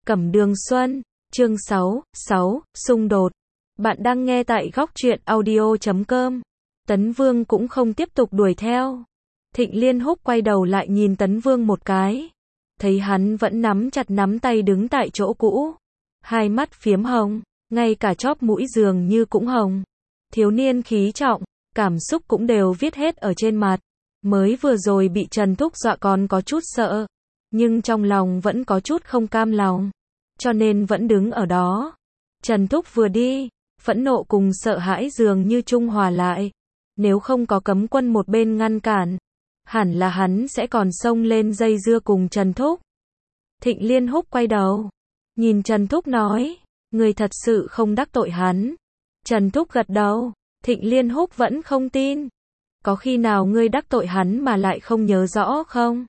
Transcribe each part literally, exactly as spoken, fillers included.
Cẩm Đường Xuân, chương sáu, sáu, xung đột. Bạn đang nghe tại góc truyện audio chấm com. Tấn Vương cũng không tiếp tục đuổi theo. Thịnh Liên Húc quay đầu lại nhìn Tấn Vương một cái. Thấy hắn vẫn nắm chặt nắm tay đứng tại chỗ cũ. Hai mắt phiếm hồng, ngay cả chóp mũi dường như cũng hồng. Thiếu niên khí trọng, cảm xúc cũng đều viết hết ở trên mặt. Mới vừa rồi bị Trần Thúc dọa còn có chút sợ. Nhưng trong lòng vẫn có chút không cam lòng. Cho nên vẫn đứng ở đó. Trần Thúc vừa đi, phẫn nộ cùng sợ hãi dường như trung hòa lại. Nếu không có cấm quân một bên ngăn cản, hẳn là hắn sẽ còn xông lên dây dưa cùng Trần Thúc. Thịnh Liên Húc quay đầu, nhìn Trần Thúc nói, người thật sự không đắc tội hắn. Trần Thúc gật đầu, Thịnh Liên Húc vẫn không tin. Có khi nào ngươi đắc tội hắn mà lại không nhớ rõ không?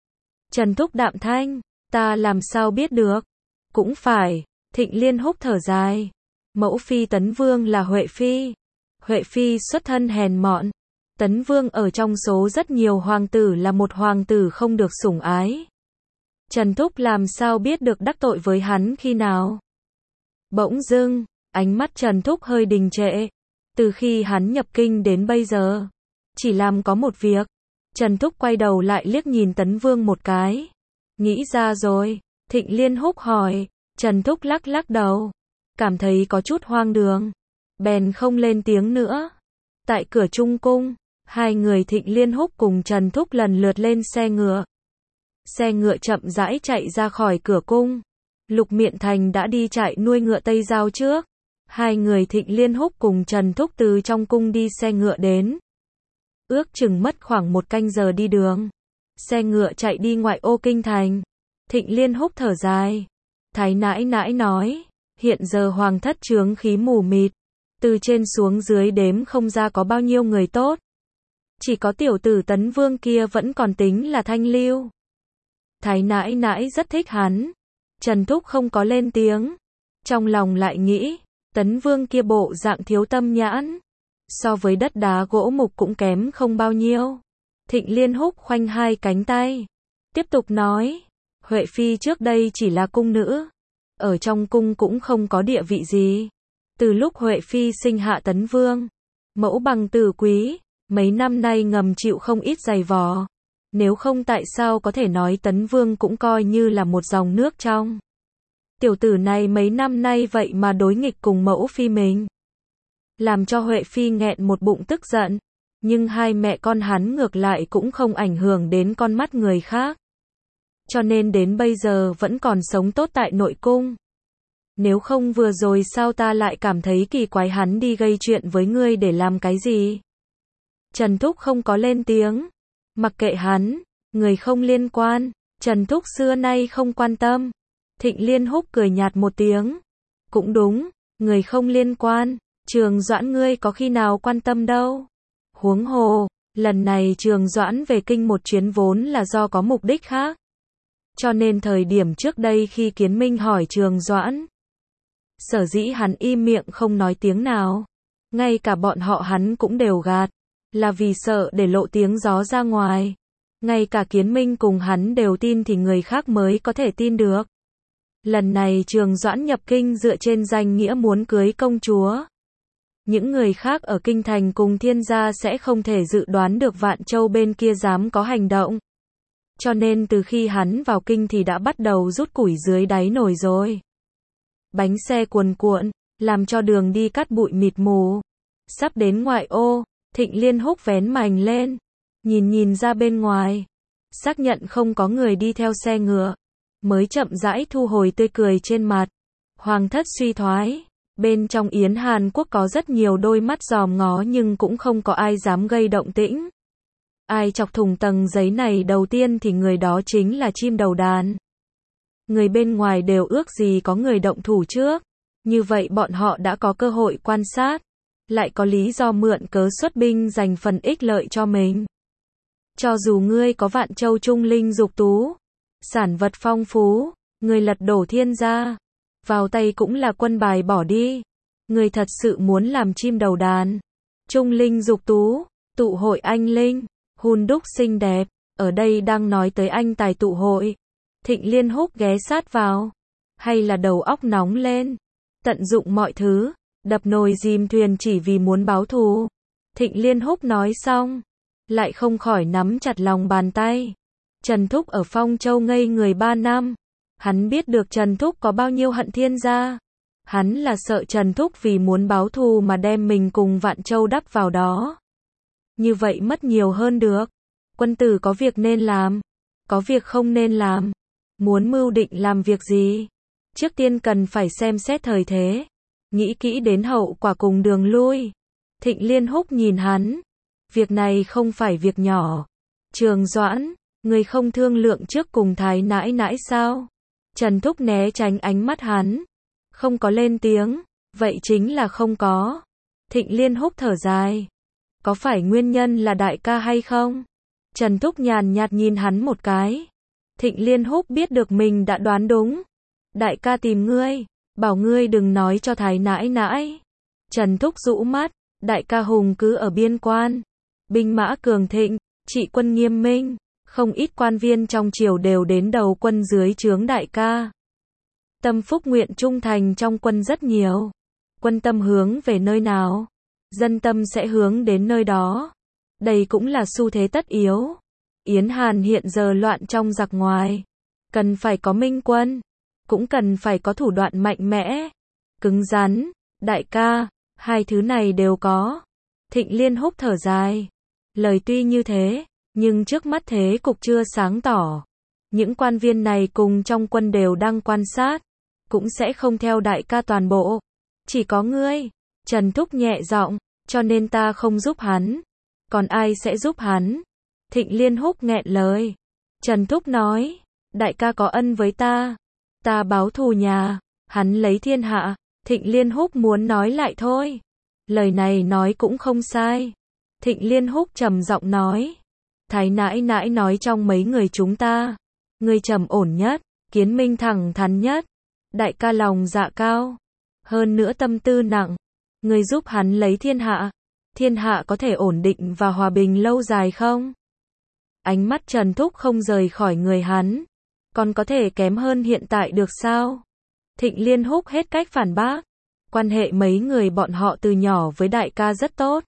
Trần Thúc đạm thanh, ta làm sao biết được? Cũng phải, Thịnh Liên Húc thở dài. Mẫu phi Tấn Vương là Huệ Phi. Huệ Phi xuất thân hèn mọn. Tấn Vương ở trong số rất nhiều hoàng tử là một hoàng tử không được sủng ái. Trần Thúc làm sao biết được đắc tội với hắn khi nào? Bỗng dưng, ánh mắt Trần Thúc hơi đình trệ. Từ khi hắn nhập kinh đến bây giờ, chỉ làm có một việc. Trần Thúc quay đầu lại liếc nhìn Tấn Vương một cái. Nghĩ ra rồi, Thịnh Liên Húc hỏi. Trần Thúc lắc lắc đầu, cảm thấy có chút hoang đường. Bèn không lên tiếng nữa. Tại cửa Trung Cung, hai người Thịnh Liên Húc cùng Trần Thúc lần lượt lên xe ngựa. Xe ngựa chậm rãi chạy ra khỏi cửa cung. Lục Miện Thành đã đi trại nuôi ngựa Tây Giao trước. Hai người Thịnh Liên Húc cùng Trần Thúc từ trong cung đi xe ngựa đến. Ước chừng mất khoảng một canh giờ đi đường. Xe ngựa chạy đi ngoại ô kinh thành. Thịnh Liên Húc thở dài. Thái nãi nãi nói, hiện giờ hoàng thất chướng khí mù mịt. Từ trên xuống dưới đếm không ra có bao nhiêu người tốt. Chỉ có tiểu tử Tấn Vương kia vẫn còn tính là thanh lưu. Thái nãi nãi rất thích hắn. Trần Thúc không có lên tiếng. Trong lòng lại nghĩ, Tấn Vương kia bộ dạng thiếu tâm nhãn. So với đất đá gỗ mục cũng kém không bao nhiêu. Thịnh Liên Húc khoanh hai cánh tay. Tiếp tục nói, Huệ Phi trước đây chỉ là cung nữ. Ở trong cung cũng không có địa vị gì. Từ lúc Huệ Phi sinh hạ Tấn Vương, mẫu bằng tử quý, mấy năm nay ngầm chịu không ít giày vò. Nếu không tại sao có thể nói Tấn Vương cũng coi như là một dòng nước trong. Tiểu tử này mấy năm nay vậy mà đối nghịch cùng mẫu phi mình. Làm cho Huệ Phi nghẹn một bụng tức giận. Nhưng hai mẹ con hắn ngược lại cũng không ảnh hưởng đến con mắt người khác. Cho nên đến bây giờ vẫn còn sống tốt tại nội cung. Nếu không vừa rồi sao ta lại cảm thấy kỳ quái hắn đi gây chuyện với ngươi để làm cái gì? Trần Thúc không có lên tiếng. Mặc kệ hắn, người không liên quan. Trần Thúc xưa nay không quan tâm. Thịnh Liên Húc cười nhạt một tiếng. Cũng đúng, người không liên quan. Trường Doãn ngươi có khi nào quan tâm đâu. Huống hồ, lần này Trường Doãn về kinh một chuyến vốn là do có mục đích khác. Cho nên thời điểm trước đây khi Kiến Minh hỏi Trường Doãn, sở dĩ hắn im miệng không nói tiếng nào. Ngay cả bọn họ hắn cũng đều gạt. Là vì sợ để lộ tiếng gió ra ngoài. Ngay cả Kiến Minh cùng hắn đều tin thì người khác mới có thể tin được. Lần này Trường Doãn nhập kinh dựa trên danh nghĩa muốn cưới công chúa. Những người khác ở kinh thành cùng thiên gia sẽ không thể dự đoán được Vạn Châu bên kia dám có hành động. Cho nên từ khi hắn vào kinh thì đã bắt đầu rút củi dưới đáy nồi rồi. Bánh xe cuồn cuộn, làm cho đường đi cát bụi mịt mù. Sắp đến ngoại ô, Thịnh Liên Húc vén mành lên. Nhìn nhìn ra bên ngoài. Xác nhận không có người đi theo xe ngựa. Mới chậm rãi thu hồi tươi cười trên mặt. Hoàng thất suy thoái. Bên trong Yến Hàn Quốc có rất nhiều đôi mắt dòm ngó nhưng cũng không có ai dám gây động tĩnh. Ai chọc thủng tầng giấy này đầu tiên thì người đó chính là chim đầu đàn. Người bên ngoài đều ước gì có người động thủ trước. Như vậy bọn họ đã có cơ hội quan sát. Lại có lý do mượn cớ xuất binh giành phần ích lợi cho mình. Cho dù ngươi có Vạn Châu trung linh dục tú, sản vật phong phú, ngươi lật đổ thiên gia, vào tay cũng là quân bài bỏ đi. Ngươi thật sự muốn làm chim đầu đàn. Trung linh dục tú, tụ hội anh linh, hun đúc xinh đẹp, ở đây đang nói tới anh tài tụ hội. Thịnh Liên Húc ghé sát vào. hay là đầu óc nóng lên, tận dụng mọi thứ, đập nồi dìm thuyền chỉ vì muốn báo thù. Thịnh Liên Húc nói xong, lại không khỏi nắm chặt lòng bàn tay. Trần Thúc ở Phong Châu ngây người ba năm. Hắn biết được Trần Thúc có bao nhiêu hận Thiên gia. Hắn là sợ Trần Thúc vì muốn báo thù mà đem mình cùng Vạn Châu đắp vào đó. Như vậy mất nhiều hơn được. Quân tử có việc nên làm, có việc không nên làm. Muốn mưu định làm việc gì? Trước tiên cần phải xem xét thời thế, nghĩ kỹ đến hậu quả cùng đường lui. Thịnh Liên Húc nhìn hắn. Việc này không phải việc nhỏ. Trường Doãn, người không thương lượng trước cùng Thái nãi nãi sao? Trần Thúc né tránh ánh mắt hắn, không có lên tiếng. Vậy chính là không có. Thịnh Liên Húc thở dài. Có phải nguyên nhân là đại ca hay không? Trần Thúc nhàn nhạt nhìn hắn một cái. Thịnh Liên Húc biết được mình đã đoán đúng. Đại ca tìm ngươi, bảo ngươi đừng nói cho Thái nãi nãi. Trần Thúc rũ mắt. Đại ca hùng cứ ở biên quan, binh mã cường thịnh, trị quân nghiêm minh, không ít quan viên trong triều đều đến đầu quân dưới trướng đại ca. Tâm phúc nguyện trung thành trong quân rất nhiều. Quân tâm hướng về nơi nào, dân tâm sẽ hướng đến nơi đó. Đây cũng là xu thế tất yếu. Yến Hàn hiện giờ loạn trong giặc ngoài, cần phải có minh quân, cũng cần phải có thủ đoạn mạnh mẽ, cứng rắn. Đại ca, hai thứ này đều có. Thịnh Liên Húc thở dài. Lời tuy như thế, nhưng trước mắt thế cục chưa sáng tỏ. Những quan viên này cùng trong quân đều đang quan sát, cũng sẽ không theo đại ca toàn bộ. Chỉ có ngươi. Trần Thúc nhẹ giọng, cho nên ta không giúp hắn. Còn ai sẽ giúp hắn? Thịnh Liên Húc nghẹn lời. Trần Thúc nói, đại ca có ân với ta, ta báo thù nhà, hắn lấy thiên hạ. Thịnh Liên Húc muốn nói lại thôi. Lời này nói cũng không sai. Thịnh Liên Húc trầm giọng nói. Thái nãi nãi nói trong mấy người chúng ta, ngươi trầm ổn nhất, Kiến Minh thẳng thắn nhất. Đại ca lòng dạ cao, hơn nữa tâm tư nặng. Ngươi giúp hắn lấy thiên hạ. Thiên hạ có thể ổn định và hòa bình lâu dài không? Ánh mắt Trần Thúc không rời khỏi người hắn. Còn có thể kém hơn hiện tại được sao? Thịnh Liên Húc hết cách phản bác. Quan hệ mấy người bọn họ từ nhỏ với đại ca rất tốt.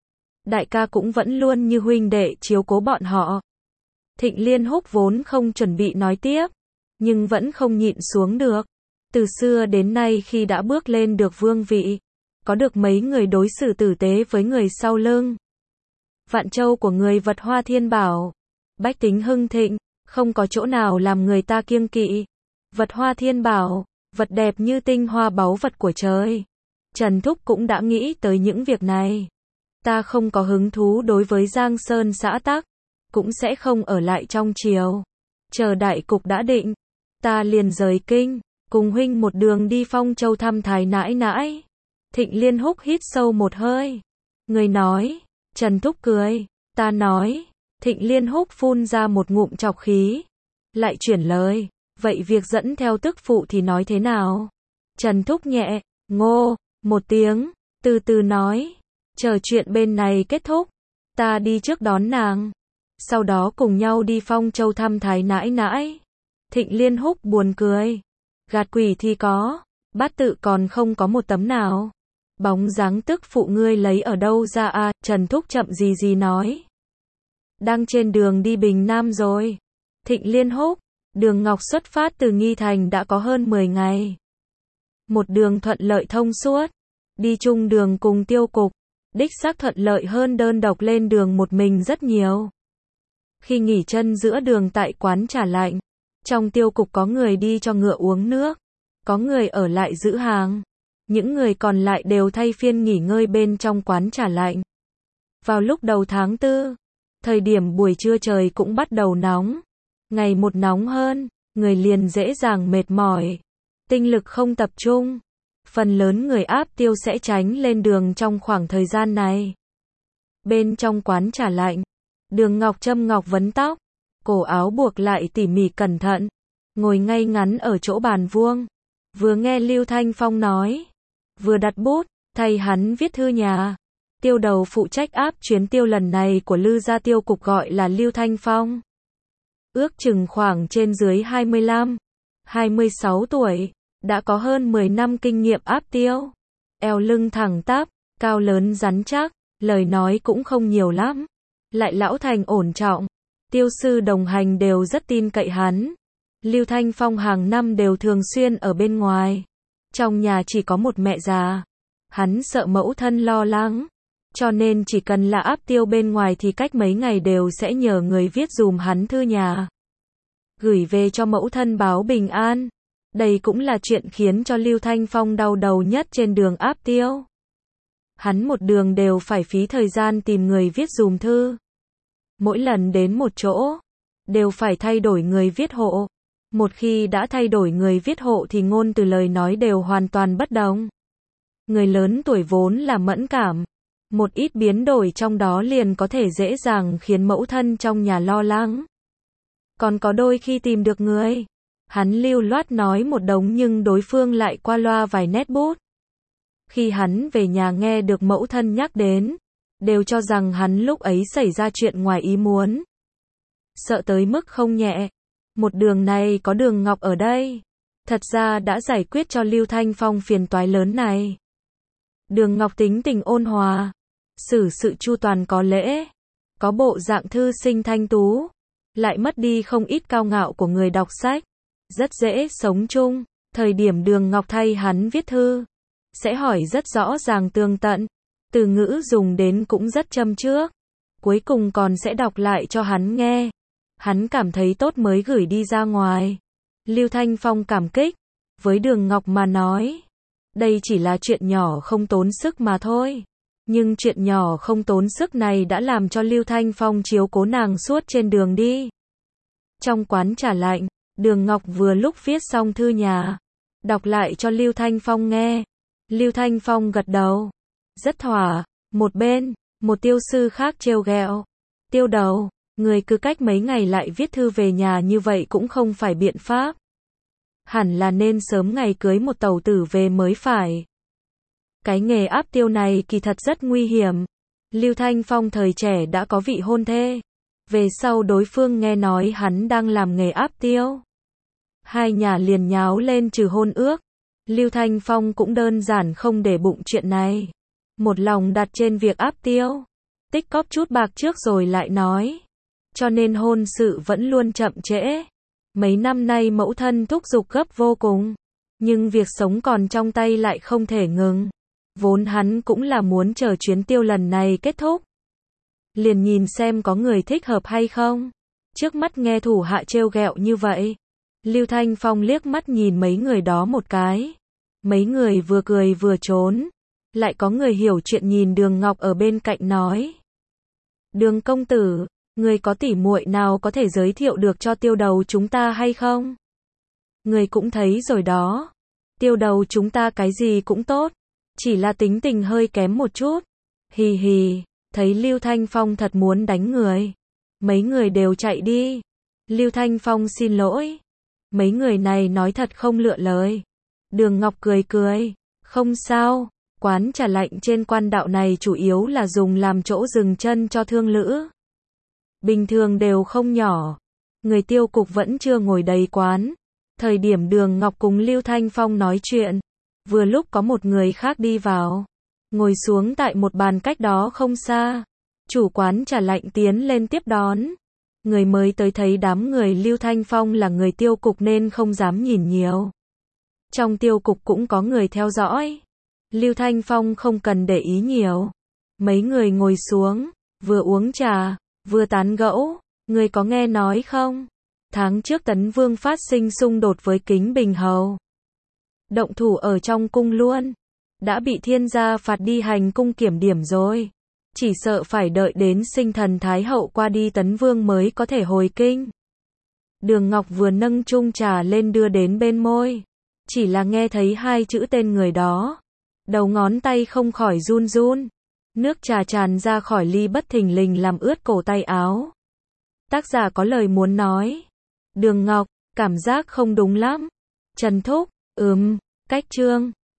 Đại ca cũng vẫn luôn như huynh đệ chiếu cố bọn họ. Thịnh Liên Húc vốn không chuẩn bị nói tiếp, nhưng vẫn không nhịn xuống được. Từ xưa đến nay khi đã bước lên được vương vị, có được mấy người đối xử tử tế với người sau lưng. Vạn Châu của người vật hoa thiên bảo, bách tính hưng thịnh, không có chỗ nào làm người ta kiêng kỵ. Vật hoa thiên bảo, vật đẹp như tinh hoa báu vật của trời. Trần Thúc cũng đã nghĩ tới những việc này. Ta không có hứng thú đối với Giang Sơn xã tắc, cũng sẽ không ở lại trong triều. Chờ đại cục đã định, ta liền rời kinh, cùng huynh một đường đi Phong Châu thăm Thái nãi nãi. Thịnh Liên Húc hít sâu một hơi. Người nói. Trần Thúc cười. Ta nói. Thịnh Liên Húc phun ra một ngụm trọc khí, lại chuyển lời. Vậy việc dẫn theo tức phụ thì nói thế nào? Trần Thúc nhẹ, ngô, một tiếng, từ từ nói. Chờ chuyện bên này kết thúc, ta đi trước đón nàng. Sau đó cùng nhau đi Phong Châu thăm Thái nãi nãi. Thịnh Liên Húc buồn cười. Gạt quỷ thì có, bát tự còn không có một tấm nào. Bóng dáng tức phụ ngươi lấy ở đâu ra à? Trần Thúc chậm gì gì nói. Đang trên đường đi Bình Nam rồi. Thịnh Liên Húc. Đường Ngọc xuất phát từ Nghi Thành đã có hơn mười ngày. Một đường thuận lợi thông suốt. Đi chung đường cùng Tiêu Cục, đích xác thuận lợi hơn đơn độc lên đường một mình rất nhiều. Khi nghỉ chân giữa đường tại quán trà lạnh, trong Tiêu Cục có người đi cho ngựa uống nước, có người ở lại giữ hàng. Những người còn lại đều thay phiên nghỉ ngơi bên trong quán trà lạnh. Vào lúc đầu tháng tư, thời điểm buổi trưa trời cũng bắt đầu nóng. Ngày một nóng hơn, người liền dễ dàng mệt mỏi, tinh lực không tập trung. Phần lớn người áp tiêu sẽ tránh lên đường trong khoảng thời gian này. Bên trong quán trà lạnh, Đường Ngọc châm ngọc vấn tóc, cổ áo buộc lại tỉ mỉ cẩn thận, ngồi ngay ngắn ở chỗ bàn vuông, vừa nghe Lưu Thanh Phong nói, vừa đặt bút, thay hắn viết thư nhà. Tiêu đầu phụ trách áp chuyến tiêu lần này của Lư gia Tiêu Cục gọi là Lưu Thanh Phong. Ước chừng khoảng trên dưới hai mươi lăm, hai mươi sáu tuổi. đã có hơn mười năm kinh nghiệm áp tiêu. Eo lưng thẳng tắp, cao lớn rắn chắc, lời nói cũng không nhiều lắm. Lại lão thành ổn trọng, tiêu sư đồng hành đều rất tin cậy hắn. Lưu Thanh Phong hàng năm đều thường xuyên ở bên ngoài. Trong nhà chỉ có một mẹ già. Hắn sợ mẫu thân lo lắng. Cho nên chỉ cần là áp tiêu bên ngoài thì cách mấy ngày đều sẽ nhờ người viết dùm hắn thư nhà. Gửi về cho mẫu thân báo bình an. Đây cũng là chuyện khiến cho Lưu Thanh Phong đau đầu nhất trên đường áp tiêu. Hắn một đường đều phải phí thời gian tìm người viết dùm thư. Mỗi lần đến một chỗ, đều phải thay đổi người viết hộ. Một khi đã thay đổi người viết hộ thì ngôn từ lời nói đều hoàn toàn bất đồng. Người lớn tuổi vốn là mẫn cảm. Một ít biến đổi trong đó liền có thể dễ dàng khiến mẫu thân trong nhà lo lắng. Còn có đôi khi tìm được người, hắn lưu loát nói một đống nhưng đối phương lại qua loa vài nét bút. Khi hắn về nhà nghe được mẫu thân nhắc đến, đều cho rằng hắn lúc ấy xảy ra chuyện ngoài ý muốn. Sợ tới mức không nhẹ. Một đường này có Đường Ngọc ở đây, thật ra đã giải quyết cho Lưu Thanh Phong phiền toái lớn này. Đường Ngọc tính tình ôn hòa, xử sự chu toàn có lễ, có bộ dạng thư sinh thanh tú, lại mất đi không ít cao ngạo của người đọc sách, rất dễ sống chung. Thời điểm Đường Ngọc thay hắn viết thư, sẽ hỏi rất rõ ràng tường tận, từ ngữ dùng đến cũng rất châm trước, cuối cùng còn sẽ đọc lại cho hắn nghe. Hắn cảm thấy tốt mới gửi đi ra ngoài. Lưu Thanh Phong cảm kích, với Đường Ngọc mà nói, đây chỉ là chuyện nhỏ không tốn sức mà thôi. Nhưng chuyện nhỏ không tốn sức này đã làm cho Lưu Thanh Phong chiếu cố nàng suốt trên đường đi. Trong quán trà lạnh, Đường Ngọc vừa lúc viết xong thư nhà, đọc lại cho Lưu Thanh Phong nghe. Lưu Thanh Phong gật đầu, rất thỏa. Một bên, một tiêu sư khác trêu ghẹo, Tiêu đầu, người cứ cách mấy ngày lại viết thư về nhà như vậy cũng không phải biện pháp. Hẳn là nên sớm ngày cưới một tẩu tử về mới phải. Cái nghề áp tiêu này kỳ thật rất nguy hiểm. Lưu Thanh Phong thời trẻ đã có vị hôn thê. Về sau đối phương nghe nói hắn đang làm nghề áp tiêu, hai nhà liền nháo lên trừ hôn ước. Lưu Thanh Phong cũng đơn giản không để bụng chuyện này, một lòng đặt trên việc áp tiêu, tích cóp chút bạc trước rồi lại nói. Cho nên hôn sự vẫn luôn chậm trễ. Mấy năm nay mẫu thân thúc giục gấp vô cùng, nhưng việc sống còn trong tay lại không thể ngừng. Vốn hắn cũng là muốn chờ chuyến tiêu lần này kết thúc, liền nhìn xem có người thích hợp hay không. Trước mắt nghe thủ hạ trêu ghẹo như vậy, Lưu Thanh Phong liếc mắt nhìn mấy người đó một cái. Mấy người vừa cười vừa trốn. Lại có người hiểu chuyện nhìn Đường Ngọc ở bên cạnh nói: Đường công tử, người có tỉ muội nào có thể giới thiệu được cho tiêu đầu chúng ta hay không? Người cũng thấy rồi đó. Tiêu đầu chúng ta cái gì cũng tốt, chỉ là tính tình hơi kém một chút. Hì hì, thấy Lưu Thanh Phong thật muốn đánh người. Mấy người đều chạy đi. Lưu Thanh Phong xin lỗi. Mấy người này nói thật không lựa lời. Đường Ngọc cười cười. Không sao, quán trà lạnh trên quan đạo này chủ yếu là dùng làm chỗ dừng chân cho thương lữ. Bình thường đều không nhỏ. Người tiêu cục vẫn chưa ngồi đầy quán. Thời điểm Đường Ngọc cùng Lưu Thanh Phong nói chuyện, vừa lúc có một người khác đi vào, ngồi xuống tại một bàn cách đó không xa. Chủ quán trà lạnh tiến lên tiếp đón. Người mới tới thấy đám người Lưu Thanh Phong là người tiêu cục nên không dám nhìn nhiều. Trong tiêu cục cũng có người theo dõi. Lưu Thanh Phong không cần để ý nhiều. Mấy người ngồi xuống, vừa uống trà, vừa tán gẫu. Người có nghe nói không? Tháng trước Tấn Vương phát sinh xung đột với Kính Bình Hầu. Động thủ ở trong cung luôn. Đã bị thiên gia phạt đi hành cung kiểm điểm rồi. Chỉ sợ phải đợi đến sinh thần Thái Hậu qua đi Tấn Vương mới có thể hồi kinh. Đường Ngọc vừa nâng chung trà lên đưa đến bên môi. Chỉ là nghe thấy hai chữ tên người đó, đầu ngón tay không khỏi run run. Nước trà tràn ra khỏi ly bất thình lình làm ướt cổ tay áo. Tác giả có lời muốn nói. Đường Ngọc, cảm giác không đúng lắm. Trần Thúc, ừm, cách chương.